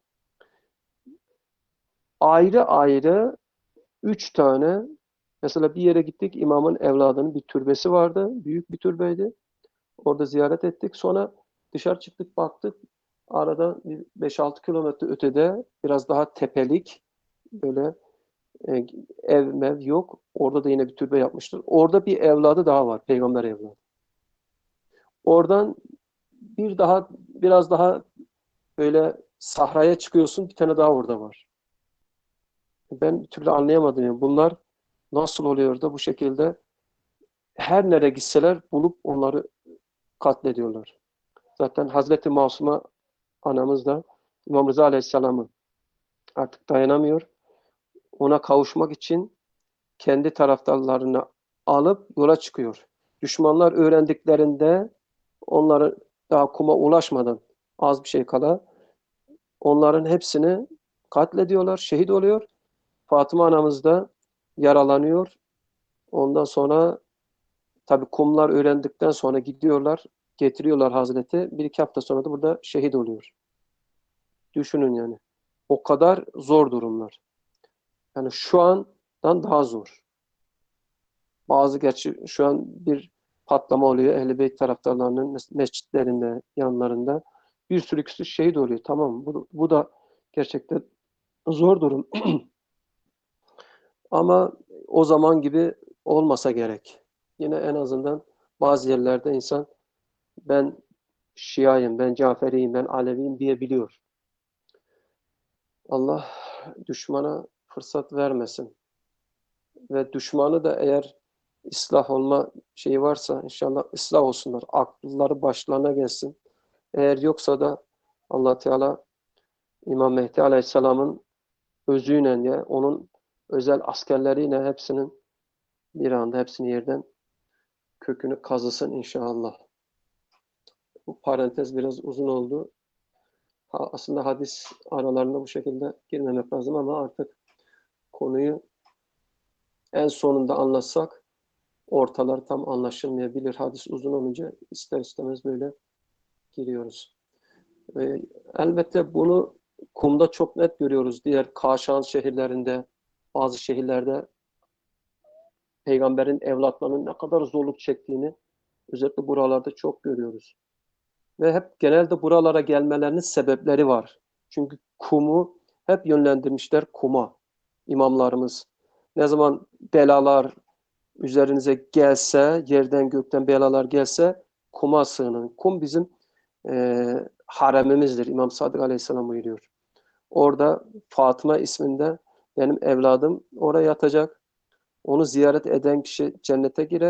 Ayrı ayrı üç tane mesela bir yere gittik imamın evladının bir türbesi vardı. Büyük bir türbeydi. Orada ziyaret ettik. Sonra dışarı çıktık baktık. Arada beş altı kilometre ötede biraz daha tepelik böyle e, ev mev yok. Orada da yine bir türbe yapmıştır. Orada bir evladı daha var. Peygamber evladı. Oradan bir daha biraz daha böyle sahraya çıkıyorsun. Bir tane daha orada var. Ben bir türlü anlayamadım. Yani bunlar nasıl oluyor da bu şekilde her nereye gitseler bulup onları katlediyorlar. Zaten Hazreti Masuma anamız da İmam Rıza Aleyhisselam'ı artık dayanamıyor. Ona kavuşmak için kendi taraftarlarını alıp yola çıkıyor. Düşmanlar öğrendiklerinde onları daha kuma ulaşmadan az bir şey kala onların hepsini katlediyorlar, şehit oluyor. Fatıma anamız da yaralanıyor. Ondan sonra tabii kumlar öğrendikten sonra gidiyorlar, getiriyorlar Hazreti. Bir iki hafta sonra da burada şehit oluyor. Düşünün yani. O kadar zor durumlar. Yani şu andan daha zor. Bazı gerçi şu an bir patlama oluyor Ehl-i Beyt taraftarlarının mescitlerinde, yanlarında. Bir sürü kişi şehit oluyor. Tamam bu, bu da gerçekten zor durum. Ama o zaman gibi olmasa gerek. Yine en azından bazı yerlerde insan ben Şiayım, ben Caferiyim, ben Aleviyim diyebiliyor. Allah düşmana fırsat vermesin. Ve düşmanı da eğer ıslah olma şeyi varsa inşallah ıslah olsunlar. Akılları başlarına gelsin. Eğer yoksa da Allah Teala İmam Mehdi Aleyhisselam'ın özüyle ya onun özel askerleriyle hepsinin bir anda hepsini yerden kökünü kazısın inşallah. Bu parantez biraz uzun oldu. Ha, aslında hadis aralarında bu şekilde girmemek lazım ama artık konuyu en sonunda anlatsak ortalar tam anlaşılmayabilir. Hadis uzun olunca ister istemez böyle giriyoruz. Ve elbette bunu Kum'da çok net görüyoruz. Diğer Kaşan şehirlerinde, bazı şehirlerde peygamberin evlatlarının ne kadar zorluk çektiğini özellikle buralarda çok görüyoruz. Ve hep genelde buralara gelmelerinin sebepleri var. Çünkü Kum'u hep yönlendirmişler Kum'a imamlarımız. Ne zaman belalar üzerinize gelse, yerden gökten belalar gelse Kum'a sığının. Kum bizim e, haremimizdir. İmam Sadık Aleyhisselam buyuruyor. Orada Fatıma isminde benim evladım oraya yatacak. Onu ziyaret eden kişi cennete girer.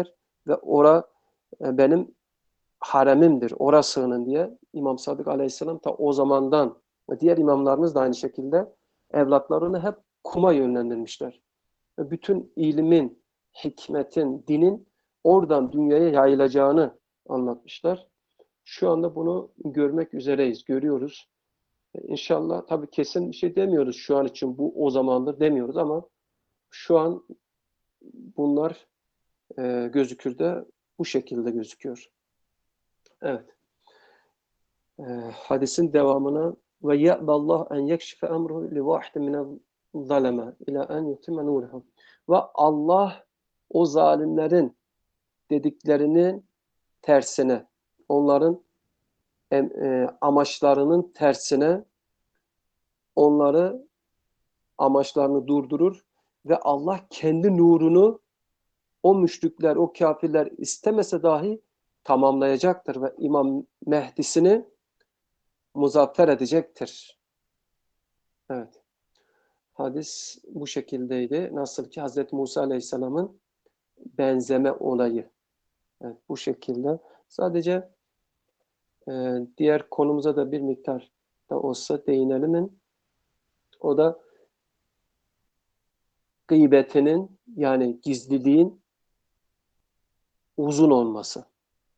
ve ora e, benim haremimdir, ora sığının diye İmam Sadık Aleyhisselam ta o zamandan ve diğer imamlarımız da aynı şekilde evlatlarını hep kuma yönlendirmişler. Ve bütün ilmin, hikmetin, dinin oradan dünyaya yayılacağını anlatmışlar. Şu anda bunu görmek üzereyiz, görüyoruz. İnşallah tabii kesin bir şey demiyoruz şu an için bu o zamandır demiyoruz ama şu an bunlar e, gözükür de bu şekilde gözüküyor. Evet. E, hadisin devamına ve ya'ballah en yekşife emruhu li vahidin minel zaleme ila en yutimme nuruhu. Ve Allah o zalimlerin dediklerinin tersine, onların e, amaçlarının tersine onları amaçlarını durdurur ve Allah kendi nurunu o müşrikler, o kafirler istemese dahi tamamlayacaktır ve İmam Mehdi'sini muzaffer edecektir. Evet. Hadis bu şekildeydi. Nasıl ki Hazreti Musa Aleyhisselam'ın benzeme olayı. Evet, bu şekilde. Sadece e, diğer konumuza da bir miktar da olsa değinelim. O da gıybetinin yani gizliliğin uzun olması.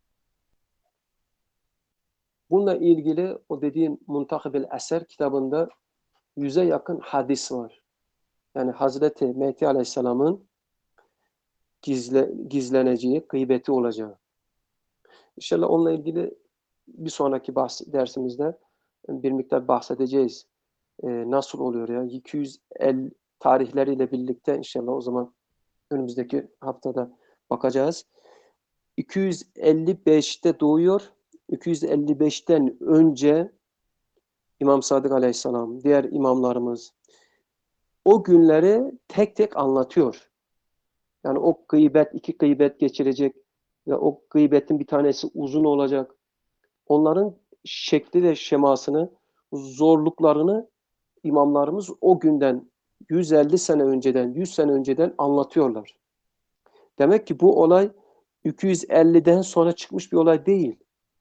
Bununla ilgili o dediğim Muntakib-ül Eser kitabında yüze yakın hadis var. Yani Hazreti Mehdi Aleyhisselam'ın gizle, gizleneceği, gıybeti olacağı. İnşallah onunla ilgili bir sonraki bahs dersimizde bir miktar bahsedeceğiz. Ee, nasıl oluyor ya? iki yüz elli tarihleriyle birlikte inşallah o zaman önümüzdeki haftada bakacağız. iki yüz elli beşte doğuyor. iki yüz elli beşten önce İmam Sadık Aleyhisselam, diğer imamlarımız o günleri tek tek anlatıyor. Yani o gıybet, iki gıybet geçirecek ve o gıybetin bir tanesi uzun olacak. Onların şekli ve şemasını, zorluklarını imamlarımız o günden yüz elli sene önceden, yüz sene önceden anlatıyorlar. Demek ki bu olay iki yüz elliden sonra çıkmış bir olay değil.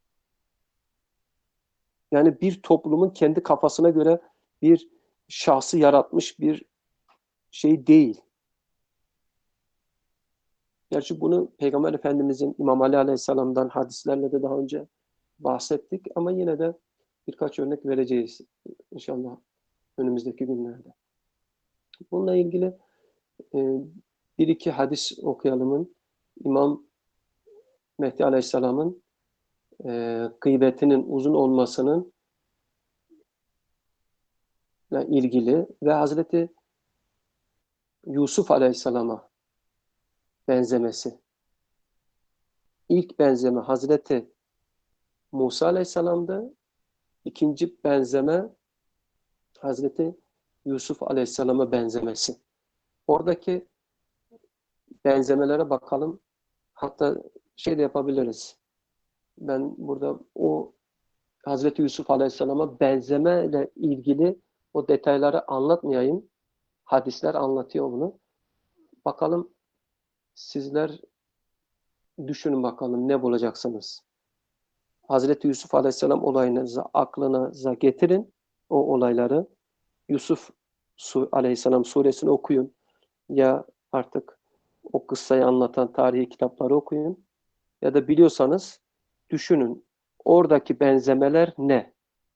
Yani bir toplumun kendi kafasına göre bir şahsı yaratmış bir şey değil. Gerçi bunu Peygamber Efendimizin İmam Ali Aleyhisselam'dan hadislerle de daha önce bahsettik ama yine de birkaç örnek vereceğiz inşallah önümüzdeki günlerde. Bununla ilgili e, bir iki hadis okuyalımın İmam Mehdi Aleyhisselam'ın e, gıybetinin uzun olmasının ilgili ve Hazreti Yusuf Aleyhisselam'a benzemesi. İlk benzeme Hazreti Musa Aleyhisselam'dı. İkinci benzeme Hazreti Yusuf Aleyhisselam'a benzemesi. Oradaki benzemelere bakalım. Hatta şey de yapabiliriz. Ben burada o Hazreti Yusuf Aleyhisselam'a benzeme ile ilgili o detayları anlatmayayım. Hadisler anlatıyor bunu. Bakalım sizler düşünün bakalım ne bulacaksınız. Hazreti Yusuf Aleyhisselam olayınızı aklınıza getirin. O olayları. Yusuf Aleyhisselam suresini okuyun. Ya artık o kıssayı anlatan tarihi kitapları okuyun. Ya da biliyorsanız düşünün. Oradaki benzemeler ne?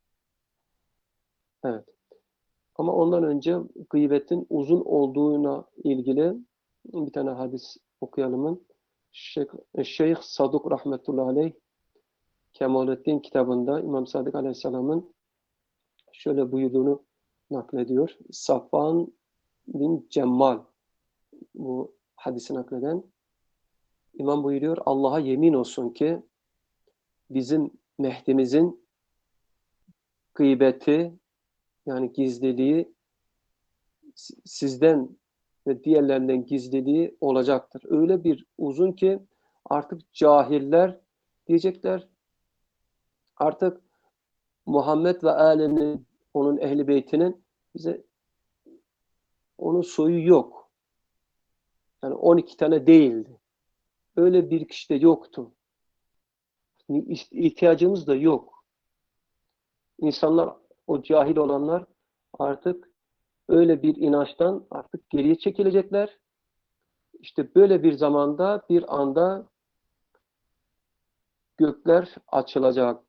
Evet. Ama ondan önce gıybetin uzun olduğuna ilgili bir tane hadis okuyalım. Şeyh, Şeyh Saduk rahmetullahi aleyh Kemalettin kitabında İmam Sadık Aleyhisselam'ın şöyle buyurduğunu naklediyor. Safvan bin Cemmal bu hadisi nakleden İmam buyuruyor Allah'a yemin olsun ki bizim Mehdi'mizin gıybeti yani gizliliği sizden ve diğerlerinden gizliliği olacaktır. Öyle bir uzun ki artık cahiller diyecekler artık Muhammed ve âlinin onun ehli beytinin bize onun soyu yok. Yani on iki tane değildi. öyle bir kişi de yoktu. İhtiyacımız da yok. İnsanlar, o cahil olanlar artık öyle bir inançtan artık geriye çekilecekler. İşte böyle bir zamanda bir anda gökler açılacak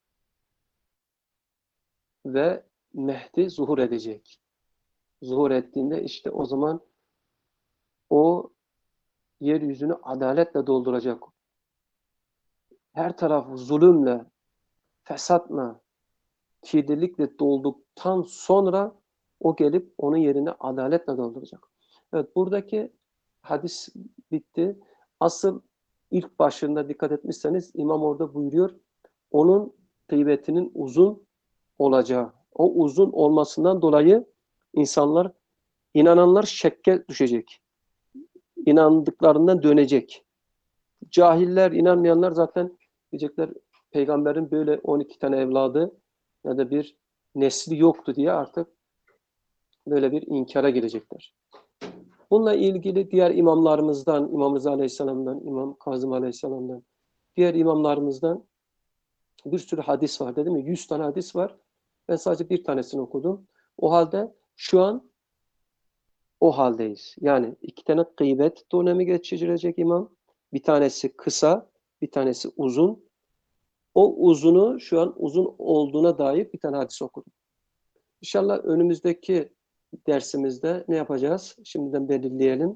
ve Mehdi zuhur edecek. Zuhur ettiğinde işte o zaman o yeryüzünü adaletle dolduracak. Her tarafı zulümle, fesatla, kirlilikle dolduktan sonra o gelip onun yerini adaletle dolduracak. Evet, buradaki hadis bitti. Asıl ilk başında dikkat etmişseniz imam orada buyuruyor. Onun gıybetinin uzun olacağı. O uzun olmasından dolayı insanlar, inananlar şekke düşecek. İnandıklarından dönecek. Cahiller, inanmayanlar zaten diyecekler peygamberin böyle on iki tane evladı ya da bir nesli yoktu diye artık böyle bir inkara girecekler. Bununla ilgili diğer imamlarımızdan, İmam Rıza Aleyhisselam'dan, İmam Kazım Aleyhisselam'dan, diğer imamlarımızdan bir sürü hadis var. Dedim ya yüz tane hadis var. Ben sadece bir tanesini okudum. O halde şu an o haldeyiz. Yani iki tane gıybet dönemi geçirecek imam. Bir tanesi kısa, bir tanesi uzun. O uzunu şu an uzun olduğuna dair bir tane hadis okudum. İnşallah önümüzdeki dersimizde ne yapacağız? Şimdiden belirleyelim.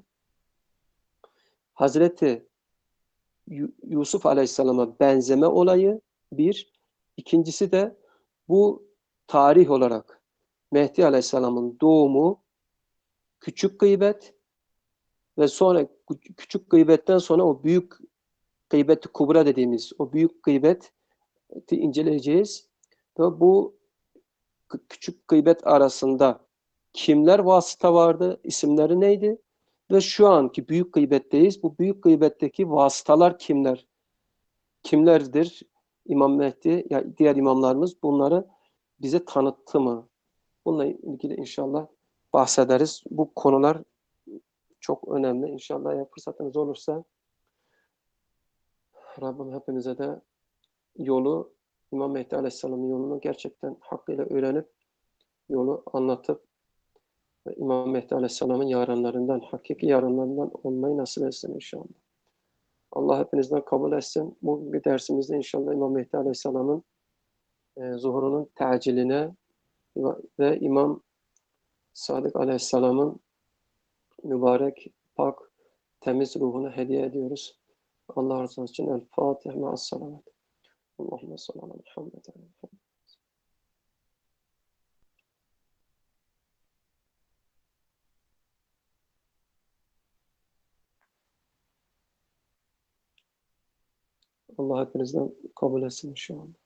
Hazreti Yusuf Aleyhisselam'a benzeme olayı bir. İkincisi de bu tarih olarak Mehdi Aleyhisselam'ın doğumu, küçük gıybet ve sonra küçük gıybetten sonra o büyük gıybet-i kubra dediğimiz o büyük gıybeti inceleyeceğiz. Ve bu küçük gıybet arasında kimler vasıta vardı, isimleri neydi? Ve şu anki büyük gıybetteyiz. Bu büyük gıybetteki vasıtalar kimler? Kimlerdir? İmam Mehdi, ya diğer imamlarımız bunları bize tanıttı mı? Bununla ilgili inşallah bahsederiz. Bu konular çok önemli. İnşallah eğer fırsatınız olursa Rabbim hepimize de yolu, İmam Mehdi Aleyhisselam'ın yolunu gerçekten hakkıyla öğrenip yolu anlatıp ve İmam Mehdi Aleyhisselam'ın yaranlarından, hakiki yaranlarından olmayı nasip etsin inşallah. Allah hepinizden kabul etsin. Bu bir dersimizde inşallah İmam Mehdi Aleyhisselam'ın e, zuhurunun teciline ve İmam Sadık Aleyhisselam'ın mübarek, pak, temiz ruhunu hediye ediyoruz. Allah razı olsun için. El Fatiha ma'as-salavat. Allahümme salli ala Muhammed. Allah hepinizden kabul etsin inşallah.